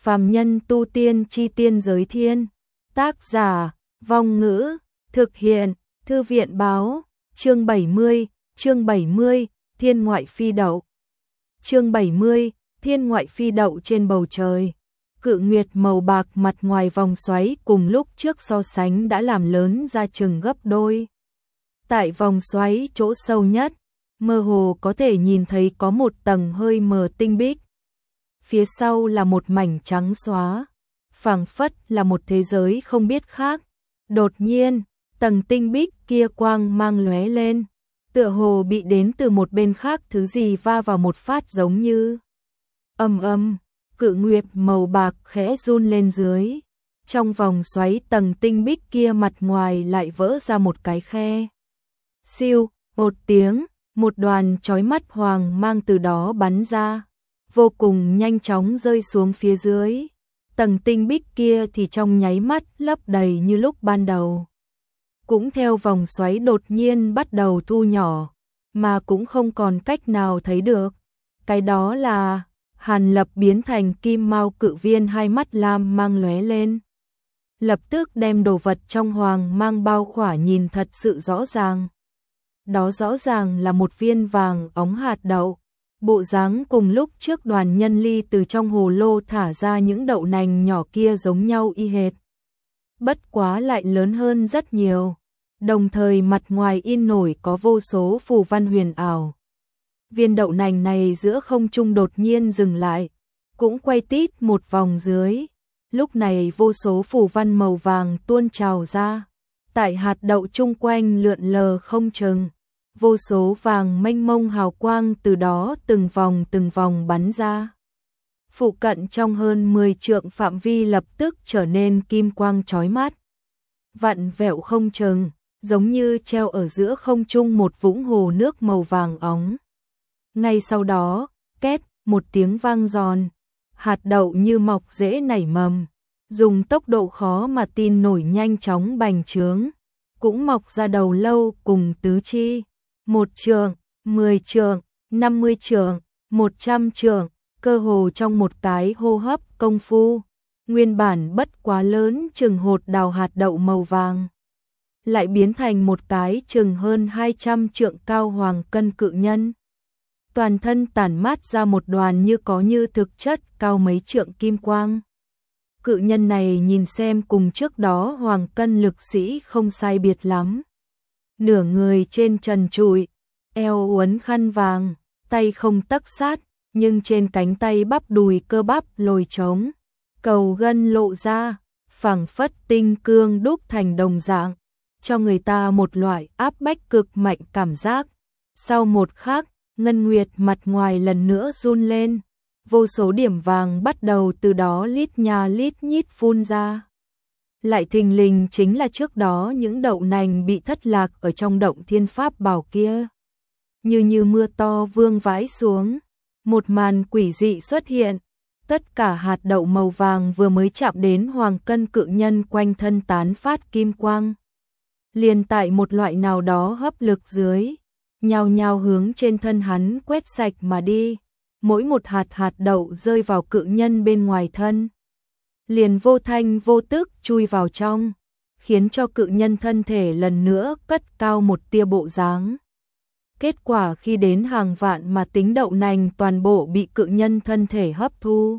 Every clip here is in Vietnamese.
Phàm nhân tu tiên chi tiên giới thiên. Tác giả, Vong Ngữ, thực hiện, Thư viện báo, chương 70, Thiên ngoại phi đậu. Chương 70, Thiên ngoại phi đậu trên bầu trời. Cự nguyệt màu bạc mặt ngoài vòng xoáy cùng lúc trước so sánh đã làm lớn ra chừng gấp đôi. Tại vòng xoáy chỗ sâu nhất, mơ hồ có thể nhìn thấy có một tầng hơi mờ tinh bích. Phía sau là một mảnh trắng xóa, phảng phất là một thế giới không biết khác. Đột nhiên, tầng tinh bích kia quang mang lóe lên, tựa hồ bị đến từ một bên khác thứ gì va vào một phát giống như ầm ầm, cự nguyệt màu bạc khẽ run lên dưới. Trong vòng xoáy tầng tinh bích kia mặt ngoài lại vỡ ra một cái khe. Siêu, một tiếng, một đoàn chói mắt hoàng mang từ đó bắn ra, vô cùng nhanh chóng rơi xuống phía dưới. Tầng tinh bích kia thì trong nháy mắt lấp đầy như lúc ban đầu. Cũng theo vòng xoáy đột nhiên bắt đầu thu nhỏ, mà cũng không còn cách nào thấy được. Cái đó là Hàn Lập biến thành kim mao cự viên, hai mắt lam mang lóe lên. Lập tức đem đồ vật trong hoàng mang bao khỏa nhìn thật sự rõ ràng. Đó rõ ràng là một viên vàng óng hạt đậu. Bộ dáng cùng lúc trước Đoàn Nhân Ly từ trong hồ lô thả ra những đậu nành nhỏ kia giống nhau y hệt. Bất quá lại lớn hơn rất nhiều. Đồng thời mặt ngoài in nổi có vô số phù văn huyền ảo. Viên đậu nành này giữa không trung đột nhiên dừng lại, cũng quay tít một vòng dưới. Lúc này vô số phù văn màu vàng tuôn trào ra, tại hạt đậu chung quanh lượn lờ không chừng. Vô số vàng mênh mông hào quang từ đó từng vòng bắn ra. Phụ cận trong hơn 10 trượng phạm vi lập tức trở nên kim quang chói mắt. Vặn vẹo không chừng, giống như treo ở giữa không trung một vũng hồ nước màu vàng óng. Ngay sau đó, két, một tiếng vang giòn, hạt đậu như mọc rễ nảy mầm, dùng tốc độ khó mà tin nổi nhanh chóng bành trướng, cũng mọc ra đầu lâu cùng tứ chi. 1 trượng, 10 trượng, 50 trượng, 100 trượng, cơ hồ trong một cái hô hấp công phu. Nguyên bản bất quá lớn chừng hột đào hạt đậu màu vàng, lại biến thành một cái chừng hơn 200 trượng cao hoàng cân cự nhân. Toàn thân tản mát ra một đoàn như có như thực chất cao mấy trượng kim quang. Cự nhân này nhìn xem cùng trước đó hoàng cân lực sĩ không sai biệt lắm. Nửa người trên trần trụi, eo uốn khăn vàng, tay không tấc sát, nhưng trên cánh tay bắp đùi cơ bắp lồi trống, cầu gân lộ ra, phảng phất tinh cương đúc thành đồng dạng, cho người ta một loại áp bách cực mạnh cảm giác. Sau một khắc, ngân nguyệt mặt ngoài lần nữa run lên, vô số điểm vàng bắt đầu từ đó lít nha lít nhít phun ra. Lại thình lình chính là trước đó những đậu nành bị thất lạc ở trong động thiên pháp bảo kia. Như mưa to vương vãi xuống, một màn quỷ dị xuất hiện. Tất cả hạt đậu màu vàng vừa mới chạm đến hoàng cân cự nhân quanh thân tán phát kim quang. Liền tại một loại nào đó hấp lực dưới, nhao nhao hướng trên thân hắn quét sạch mà đi. Mỗi một hạt đậu rơi vào cự nhân bên ngoài thân, liền vô thanh vô tức chui vào trong, khiến cho cự nhân thân thể lần nữa cất cao một tia bộ dáng. Kết quả khi đến hàng vạn mà tính đậu nành toàn bộ bị cự nhân thân thể hấp thu.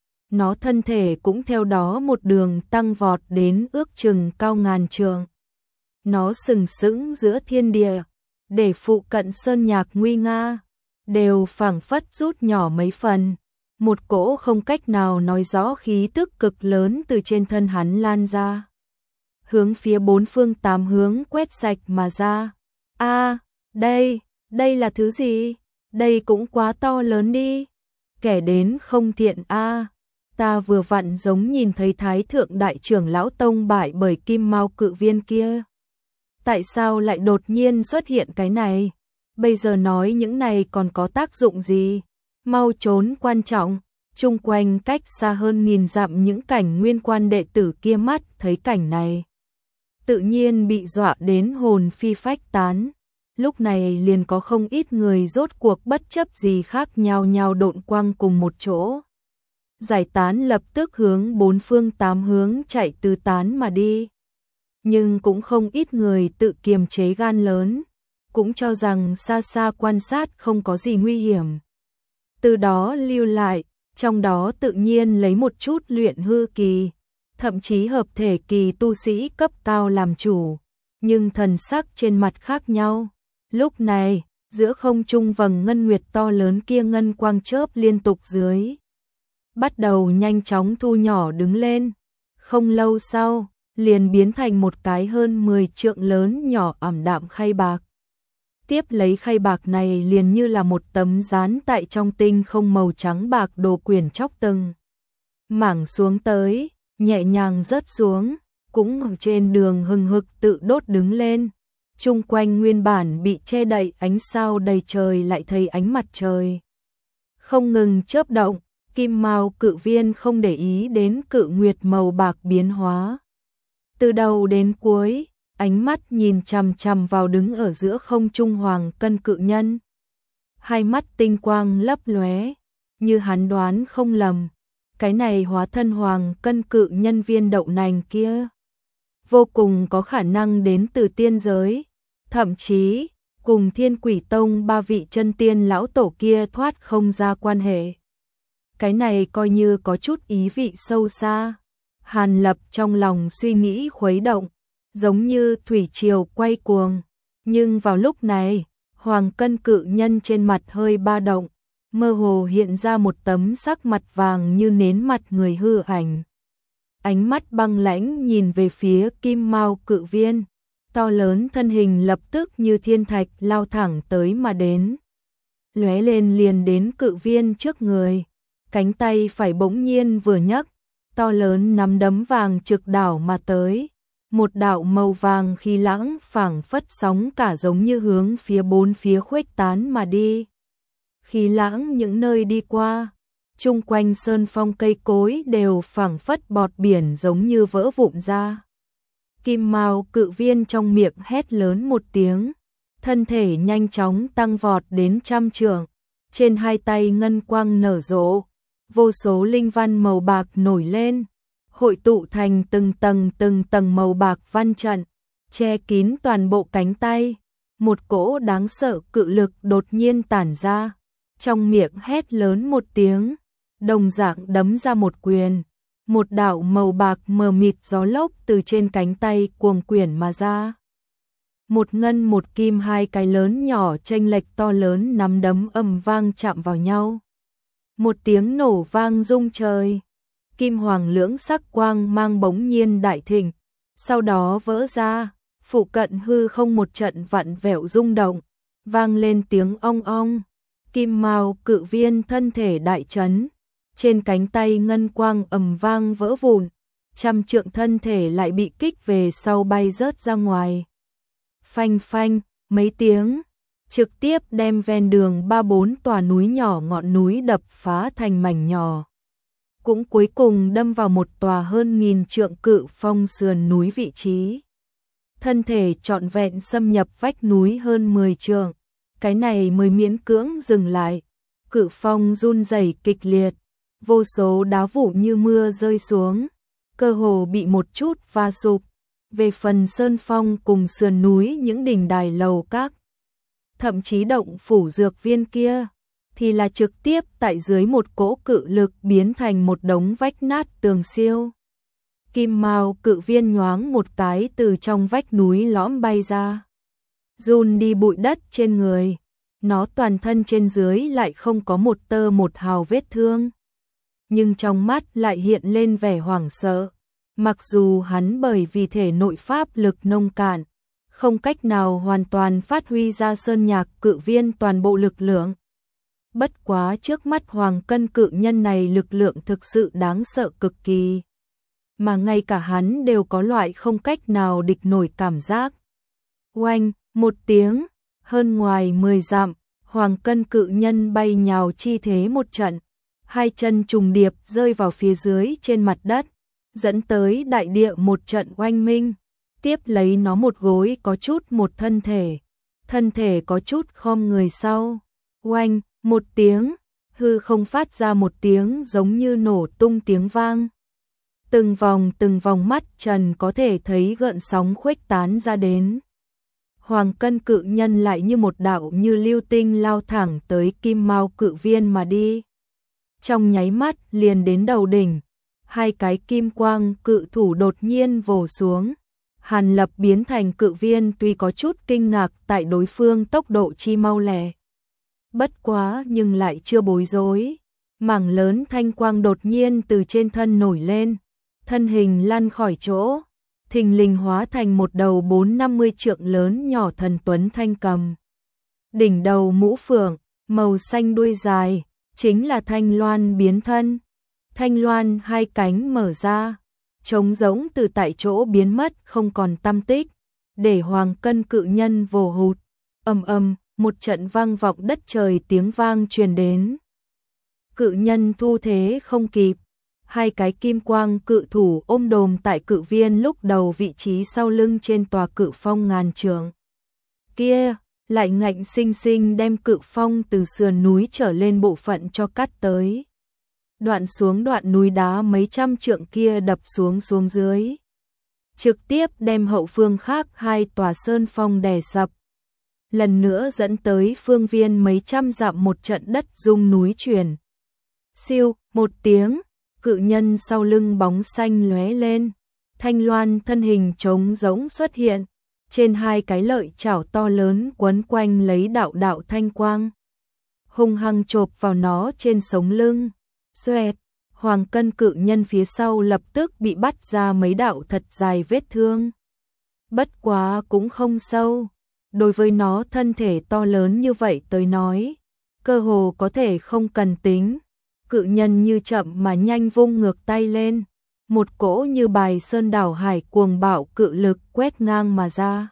Nó thân thể cũng theo đó một đường tăng vọt đến ước chừng cao ngàn trượng. Nó sừng sững giữa thiên địa, để phụ cận sơn nhạc nguy nga, đều phảng phất rút nhỏ mấy phần. Một cỗ không cách nào nói rõ khí tức cực lớn từ trên thân hắn lan ra, hướng phía bốn phương tám hướng quét sạch mà ra. Đây là thứ gì? Đây cũng quá to lớn đi. Kẻ đến không thiện ta vừa vặn giống nhìn thấy Thái thượng đại trưởng lão tông bại bởi kim mao cự viên kia. Tại sao lại đột nhiên xuất hiện cái này? Bây giờ nói những này còn có tác dụng gì? Mau trốn quan trọng. Chung quanh cách xa hơn 1000 dặm những cảnh nguyên quan đệ tử kia mắt thấy cảnh này, tự nhiên bị dọa đến hồn phi phách tán. Lúc này liền có không ít người rốt cuộc bất chấp gì khác nhao nhao độn quang cùng một chỗ. giải tán lập tức hướng bốn phương tám hướng chạy tứ tán mà đi. Nhưng cũng không ít người tự kiềm chế gan lớn, cũng cho rằng xa xa quan sát không có gì nguy hiểm. Từ đó lưu lại, trong đó tự nhiên lấy một chút luyện hư kỳ, thậm chí hợp thể kỳ tu sĩ cấp cao làm chủ, nhưng thần sắc trên mặt khác nhau. Lúc này, giữa không trung vầng ngân nguyệt to lớn kia ngân quang chớp liên tục dưới. Bắt đầu nhanh chóng thu nhỏ đứng lên. Không lâu sau, liền biến thành một cái hơn 10 trượng lớn nhỏ ảm đạm khay bạc. Tiếp lấy khay bạc này liền như là một tấm dán tại trong tinh không màu trắng bạc đồ quyển chóc từng mảng xuống tới, nhẹ nhàng rớt xuống, cũng ở trên đường hừng hực tự đốt đứng lên. Chung quanh nguyên bản bị che đậy ánh sao đầy trời lại thấy ánh mặt trời không ngừng chớp động. Kim Mao cự viên không để ý đến cự nguyệt màu bạc biến hóa. Từ đầu đến cuối, ánh mắt nhìn chằm chằm vào đứng ở giữa không trung hoàng cân cự nhân. Hai mắt tinh quang lấp lóe, như hắn đoán không lầm, cái này hóa thân hoàng cân cự nhân viên đậu nành kia vô cùng có khả năng đến từ tiên giới, thậm chí cùng Thiên Quỷ Tông ba vị chân tiên lão tổ kia thoát không ra quan hệ. Cái này coi như có chút ý vị sâu xa. Hàn Lập trong lòng suy nghĩ khuấy động, giống như thủy triều quay cuồng. Nhưng vào lúc này, hoàng cân cự nhân trên mặt hơi ba động, mơ hồ hiện ra một tấm sắc mặt vàng như nến mặt người hư ảnh. Ánh mắt băng lãnh nhìn về phía Kim Mao cự viên, to lớn thân hình lập tức như thiên thạch lao thẳng tới mà đến. Lóe lên liền đến cự viên trước người. Cánh tay phải bỗng nhiên vừa nhấc, to lớn nắm đấm vàng trực đảo mà tới. Một đạo màu vàng khí lãng phảng phất sóng cả giống như hướng phía bốn phía khuếch tán mà đi. Khí lãng những nơi đi qua, chung quanh sơn phong cây cối đều phảng phất bọt biển giống như vỡ vụn ra. Kim Mao cự viên trong miệng hét lớn một tiếng, thân thể nhanh chóng tăng vọt đến 100 trượng, trên hai tay ngân quang nở rộ. Vô số linh văn màu bạc nổi lên, hội tụ thành từng tầng màu bạc văn trận, che kín toàn bộ cánh tay. Một cỗ đáng sợ cự lực đột nhiên tản ra, trong miệng hét lớn một tiếng, đồng dạng đấm ra một quyền. Một đạo màu bạc mờ mịt gió lốc từ trên cánh tay cuồng quyển mà ra. Một ngân một kim hai cái lớn nhỏ chênh lệch to lớn nắm đấm ầm vang chạm vào nhau. Một tiếng nổ vang rung trời, kim hoàng lưỡng sắc quang mang bỗng nhiên đại thịnh, sau đó vỡ ra, phụ cận hư không một trận vặn vẹo rung động, vang lên tiếng ong ong. Kim Mao cự viên thân thể đại chấn, trên cánh tay ngân quang ầm vang vỡ vụn, 100 trượng thân thể lại bị kích về sau bay rớt ra ngoài. Phanh phanh, mấy tiếng, trực tiếp đem ven đường 3-4 tòa núi nhỏ ngọn núi đập phá thành mảnh nhỏ. Cũng cuối cùng đâm vào một tòa hơn 1000 trượng cự phong sườn núi vị trí. Thân thể trọn vẹn xâm nhập vách núi hơn 10 trượng, cái này mới miễn cưỡng dừng lại. Cự phong run rẩy kịch liệt, vô số đá vụn như mưa rơi xuống, cơ hồ bị một chút va sụp. Về phần sơn phong cùng sườn núi những đỉnh đài lầu các, thậm chí động phủ dược viên kia, thì là trực tiếp tại dưới một cỗ cự lực biến thành một đống vách nát tường siêu. Kim Mao cự viên nhoáng một cái từ trong vách núi lõm bay ra, run đi bụi đất trên người, nó toàn thân trên dưới lại không có một tơ một hào vết thương, nhưng trong mắt lại hiện lên vẻ hoảng sợ. Mặc dù hắn bởi vì thể nội pháp lực nông cạn, không cách nào hoàn toàn phát huy ra sơn nhạc cự viên toàn bộ lực lượng. Bất quá trước mắt hoàng cân cự nhân này lực lượng thực sự đáng sợ cực kỳ, mà ngay cả hắn đều có loại không cách nào địch nổi cảm giác. Oanh, một tiếng, hơn ngoài 10 dặm, hoàng cân cự nhân bay nhào chi thế một trận, hai chân trùng điệp rơi vào phía dưới trên mặt đất, dẫn tới đại địa một trận oanh minh. Tiếp lấy nó một gối có chút một thân thể có chút khom người sau. Oanh, một tiếng, hư không phát ra một tiếng giống như nổ tung tiếng vang. Từng vòng mắt Trần có thể thấy gợn sóng khuếch tán ra đến. Hoàng cân cự nhân lại như một đạo như lưu tinh lao thẳng tới Kim Mao cự viên mà đi. Trong nháy mắt liền đến đầu đỉnh, hai cái kim quang cự thủ đột nhiên vồ xuống. Hàn Lập biến thành cự viên tuy có chút kinh ngạc tại đối phương tốc độ chi mau lẹ. Bất quá nhưng lại chưa bối rối. Mảng lớn thanh quang đột nhiên từ trên thân nổi lên, thân hình lăn khỏi chỗ, thình lình hóa thành một đầu 4-50 trượng lớn nhỏ thần tuấn thanh cầm. Đỉnh đầu mũ phượng, màu xanh đuôi dài, chính là Thanh Loan biến thân. Thanh Loan hai cánh mở ra, trống rỗng từ tại chỗ biến mất không còn tăm tích, để Hoàng cân cự nhân vồ hụt. Ầm ầm, một trận vang vọng đất trời tiếng vang truyền đến. Cự nhân thu thế không kịp, hai cái kim quang cự thủ ôm đồm tại cự viên lúc đầu vị trí sau lưng trên tòa cự phong ngàn trượng. Kia, lại ngạnh sinh sinh đem cự phong từ sườn núi trở lên bộ phận cho cắt tới. Đoạn xuống đoạn núi đá mấy trăm trượng kia đập xuống dưới. Trực tiếp đem hậu phương khác hai tòa sơn phong đè sập. Lần nữa dẫn tới phương viên mấy trăm dặm một trận đất rung núi chuyển. Siêu, một tiếng, cự nhân sau lưng bóng xanh lóe lên. Thanh Loan thân hình trống rỗng xuất hiện. Trên hai cái lợi chảo to lớn quấn quanh lấy đạo đạo thanh quang. Hung hăng chộp vào nó trên sống lưng. Xoẹt, Hoàng cân cự nhân phía sau lập tức bị bắt ra mấy đạo thật dài vết thương. Bất quá cũng không sâu. Đối với nó thân thể to lớn như vậy tới nói, cơ hồ có thể không cần tính. Cự nhân như chậm mà nhanh vung ngược tay lên. Một cỗ như bài sơn đảo hải cuồng bạo cự lực quét ngang mà ra.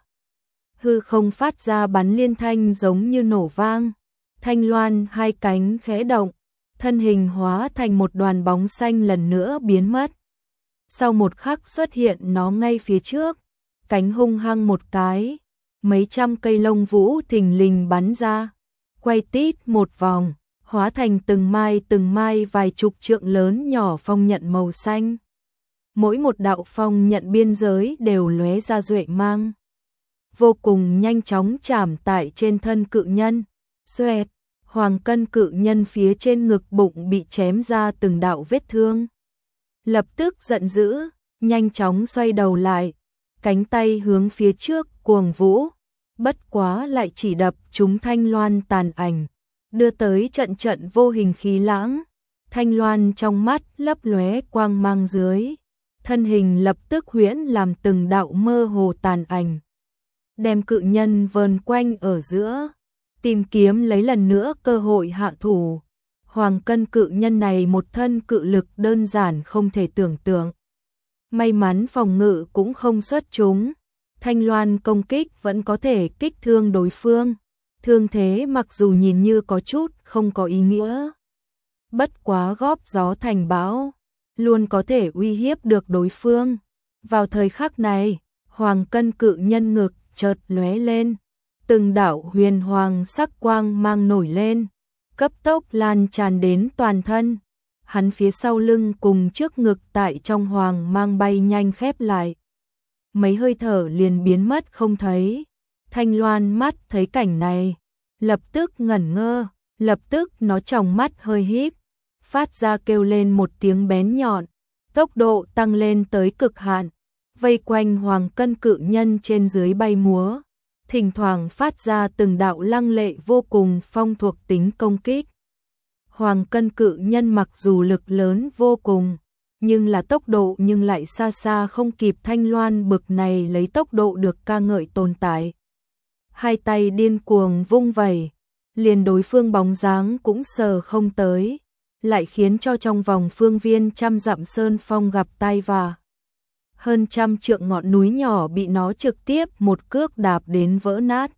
Hư không phát ra bắn liên thanh giống như nổ vang. Thanh Loan hai cánh khẽ động, thân hình hóa thành một đoàn bóng xanh lần nữa biến mất. Sau một khắc xuất hiện nó ngay phía trước, cánh hung hăng một cái, mấy trăm cây lông vũ thình lình bắn ra, quay tít một vòng, hóa thành từng mai vài chục trượng lớn nhỏ phong nhận màu xanh. Mỗi một đạo phong nhận biên giới đều lóe ra duệ mang, vô cùng nhanh chóng chạm tại trên thân cự nhân. Xoẹt, Hoàng cân cự nhân phía trên ngực bụng bị chém ra từng đạo vết thương. Lập tức giận dữ, nhanh chóng xoay đầu lại, cánh tay hướng phía trước cuồng vũ, bất quá lại chỉ đập trúng Thanh Loan tàn ảnh, đưa tới trận trận vô hình khí lãng. Thanh Loan trong mắt lấp lóe quang mang dưới, thân hình lập tức huyễn làm từng đạo mơ hồ tàn ảnh, đem cự nhân vờn quanh ở giữa, tìm kiếm lấy lần nữa cơ hội hạ thủ. Hoàng cân cự nhân này một thân cự lực đơn giản không thể tưởng tượng. May mắn phòng ngự cũng không xuất chúng, Thanh Loan công kích vẫn có thể kích thương đối phương. Thương thế mặc dù nhìn như có chút không có ý nghĩa, bất quá góp gió thành bão, luôn có thể uy hiếp được đối phương. Vào thời khắc này, Hoàng cân cự nhân ngực chợt lóe lên, từng đạo huyền hoàng sắc quang mang nổi lên, cấp tốc lan tràn đến toàn thân. Hắn phía sau lưng cùng trước ngực tại trong hoàng mang bay nhanh khép lại, mấy hơi thở liền biến mất không thấy. Thanh Loan mắt thấy cảnh này, lập tức ngẩn ngơ, lập tức nó tròng mắt hơi híp, phát ra kêu lên một tiếng bén nhọn, tốc độ tăng lên tới cực hạn, vây quanh Hoàng cân cự nhân trên dưới bay múa, thỉnh thoảng phát ra từng đạo lăng lệ vô cùng phong thuộc tính công kích. Hoàng cân cự nhân mặc dù lực lớn vô cùng, nhưng là tốc độ nhưng lại xa xa không kịp Thanh Loan bực này lấy tốc độ được ca ngợi tồn tại. Hai tay điên cuồng vung vẩy, liền đối phương bóng dáng cũng sờ không tới, lại khiến cho trong vòng phương viên trăm dặm sơn phong gặp tai vạ. Hơn trăm trượng ngọn núi nhỏ bị nó trực tiếp một cước đạp đến vỡ nát.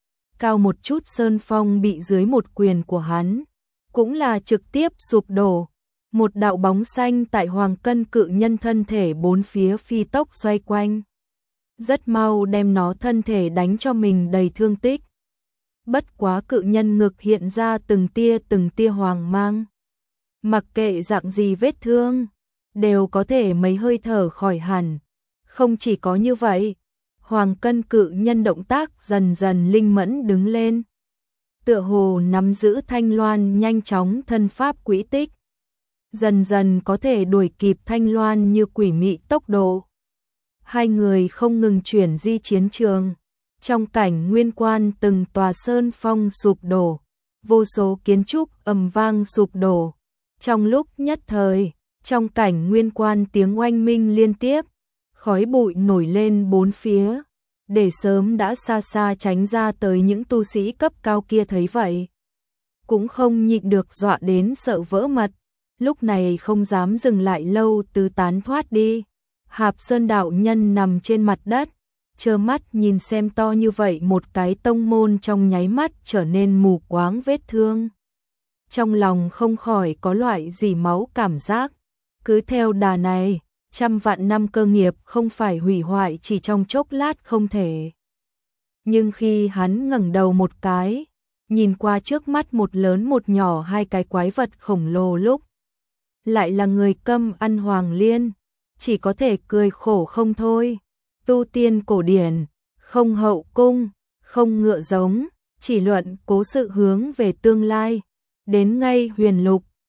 Cao một chút sơn phong bị dưới một quyền của hắn, cũng là trực tiếp sụp đổ. Một đạo bóng xanh tại Hoàng cân cự nhân thân thể bốn phía phi tốc xoay quanh, rất mau đem nó thân thể đánh cho mình đầy thương tích. bất quá cự nhân ngực hiện ra từng tia hoàng mang. Mặc kệ dạng gì vết thương, đều có thể mấy hơi thở khỏi hẳn. Không chỉ có như vậy, Hoàng Cân cự nhân động tác dần dần linh mẫn đứng lên. Tựa hồ nắm giữ Thanh Loan nhanh chóng thân pháp quỹ tích. Dần dần có thể đuổi kịp Thanh Loan như quỷ mị tốc độ. Hai người không ngừng chuyển di chiến trường. Trong cảnh nguyên quan từng tòa sơn phong sụp đổ, vô số kiến trúc ầm vang sụp đổ. Trong lúc nhất thời, trong cảnh nguyên quan tiếng oanh minh liên tiếp, khói bụi nổi lên bốn phía, để sớm đã xa xa tránh ra tới những tu sĩ cấp cao kia thấy vậy. Cũng không nhịn được dọa đến sợ vỡ mật, lúc này không dám dừng lại lâu tứ tán thoát đi. Hạp Sơn đạo nhân nằm trên mặt đất, trơ mắt nhìn xem to như vậy một cái tông môn trong nháy mắt trở nên mù quáng vết thương. Trong lòng không khỏi có loại dỉ máu cảm giác, cứ theo đà này, trăm vạn năm cơ nghiệp không phải hủy hoại chỉ trong chốc lát không thể. Nhưng khi hắn ngẩng đầu một cái, nhìn qua trước mắt một lớn một nhỏ hai cái quái vật khổng lồ lúc, lại là người câm ăn hoàng liên, chỉ có thể cười khổ không thôi. Tu tiên cổ điển, không hậu cung, không ngựa giống, chỉ luận cố sự hướng về tương lai. Đến ngay huyền lục,